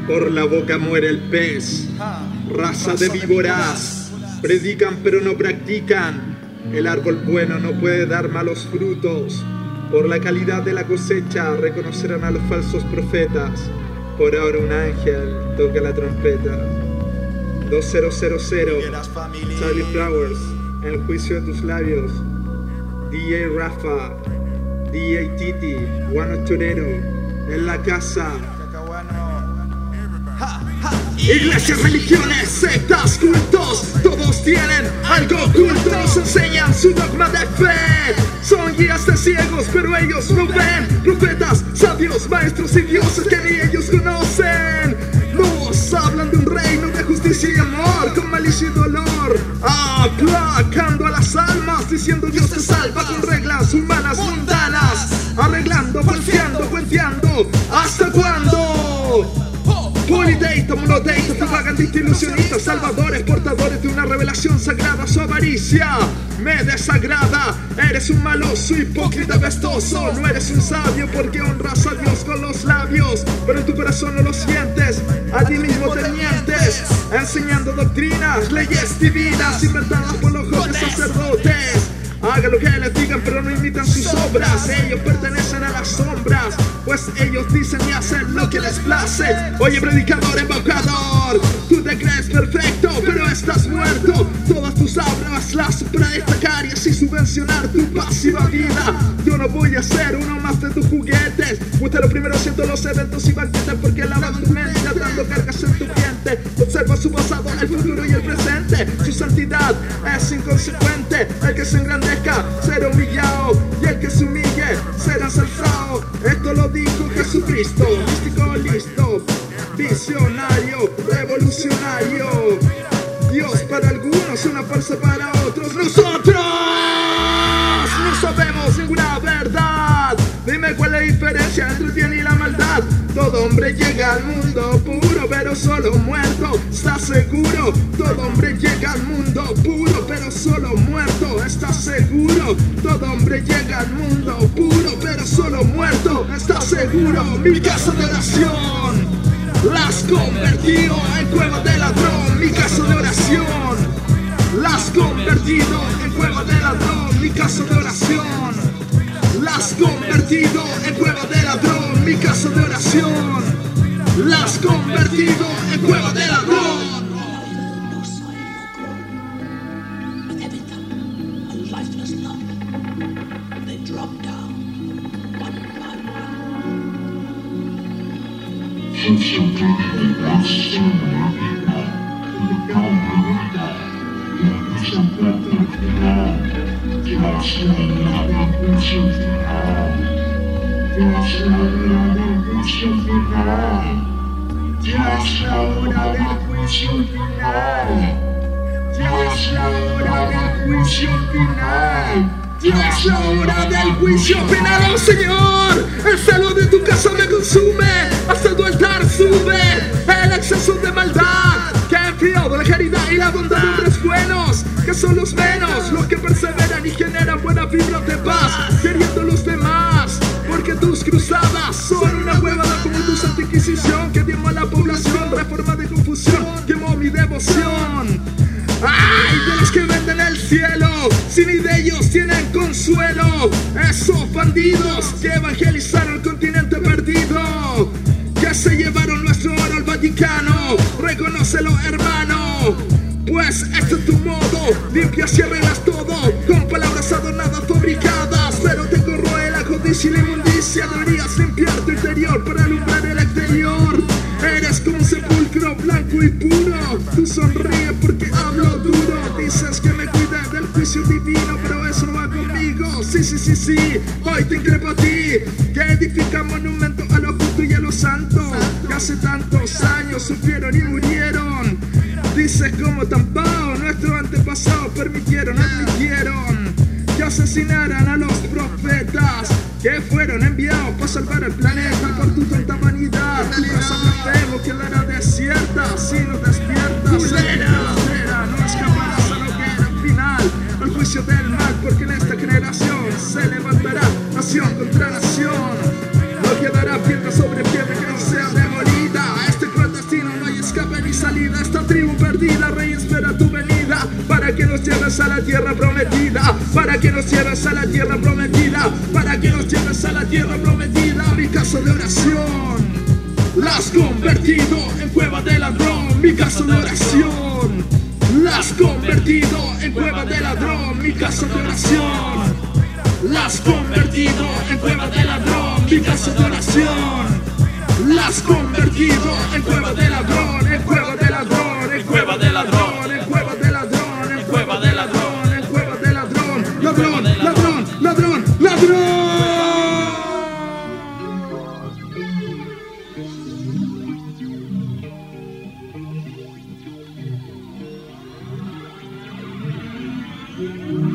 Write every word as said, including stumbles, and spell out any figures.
Por la boca muere el pez, raza de víboras. Predican pero no practican. El árbol bueno no puede dar malos frutos. Por la calidad de la cosecha reconocerán a los falsos profetas. Por ahora un ángel toca la trompeta. dos mil Charlie Flowers, en el juicio de tus labios. D J Rafa, D J Titi, Guano Torero, en la casa. Iglesias, religiones, sectas, cultos, todos tienen algo oculto. Nos enseñan su dogma de fe. Son guías de ciegos, pero ellos no ven. Profetas, sabios, maestros y dioses que ni ellos conocen. Nos hablan de un reino de justicia y amor, con malicia y dolor, aplacando a las almas, diciendo Dios te salva con reglas humanas mundanas, arreglando, falseando, cuenteando. ¿Hasta cuándo? Polideíta, monoteísta, propagandista, ilusionista, salvadores, portadores de una revelación sagrada. Su avaricia me desagrada. Eres un maloso, hipócrita, vestoso. No eres un sabio porque honras a Dios con los labios, pero en tu corazón no lo sientes. A ti mismo te mientes, enseñando doctrinas, leyes divinas inventadas por los jóvenes sacerdotes. Hagan lo que les digan pero no imitan sus obras. Ellos pertenecen a las sombras, pues ellos dicen y hacen lo que les place. Oye, predicador, embaucador, tú te crees perfecto pero estás muerto. Todas tus obras las para destacar y así subvencionar tu pasiva vida. Yo no voy a ser uno más de tus juguetes, pues lo primero siento los eventos y banquetes, porque lavan tu mente dando cargas en tu diente. Observa su pasado, el futuro y el presente. Su santidad es inconsecuente. El que se engrandece será humillado, y el que se humille será ensalzado. Esto lo dijo Jesucristo. Místico, listo, visionario, revolucionario. Dios para algunos, una farsa para otros. Nosotros no sabemos ninguna verdad. Dime cuál es la diferencia entre el bien y la maldad. Todo hombre llega al mundo puro, pero solo muerto. ¿Estás seguro? Todo hombre llega al mundo puro, pero solo muerto. ¿Estás seguro? Todo hombre llega al mundo puro, pero solo muerto. ¿Estás seguro? Mi casa de oración las convertido en cueva de ladrón. Mi casa de oración las convertido en cueva de ladrón. Mi casa de oración las convertido en cueva de ladrón. Mi casa de oración las convertido en cueva de ladrón. No soy loco. With everything, a lifeless lump. They drop down one by one. Since I'm taking the last summer, the power the something now. Just another something now. Just another something now. Just another something now. Just another something now. Ya es la hora del juicio final, oh Señor. El celo de tu casa me consume, hasta tu altar sube el exceso de maldad que ha enfriado la caridad y la bondad de hombres buenos, que son los menos los que perseveran y generan buenas vibras de paz, queriendo los demás, porque tus cruzadas son una huevada como tu Santa Inquisición, que diezmó a la población, reforma de confusión, quemó mi devoción. ¡Ay! De los que venden el cielo, si ni de ellos tienen consuelo. Esos bandidos que evangelizaron el continente perdido, que se llevaron nuestro oro al Vaticano. Reconócelo, hermano, pues este es tu modo. Limpias y arreglas todo con palabras adornadas, fabricadas, pero te corroe la codicia y la inmundicia. Deberías limpiar tu interior para alumbrar el exterior. Eres como un sepulcro blanco y puro. Tú sonríes porque hablo duro. Dices que me cuide del juicio divino, pero eso no va conmigo. Sí, sí, sí, sí, hoy te increpo a ti, que edifica monumentos a lo justo y a lo santo, que hace tantos años sufrieron y murieron. Dices como Tampao, nuestros antepasados permitieron, admitieron que asesinaran a los profetas que fueron enviados para salvar el planeta. Por tu tonta vanidad, tu casa blasfemo quedará desierta si no despiertas. Culera, no escaparás a la hoguera final, al juicio del mal, porque en esta generación se levantará nación contra nación. No quedará piedra sobre piedra que no sea demolida. Este cruel tierra prometida, para que nos lleves a la tierra prometida. Mi casa de oración la has convertido en cueva de ladrón. Mi casa de oración la has convertido en cueva de ladrón. Mi casa de oración la has convertido en cueva de ladrón. Mi casa de oración la has convertido en cueva de ladrón. En cueva de ladrón, en cueva de ladrón, en cueva de ladrón, en cueva de ladrón, en cueva de ladrón. Ladrón, ladrón, ladrón, ladrón. Thank you.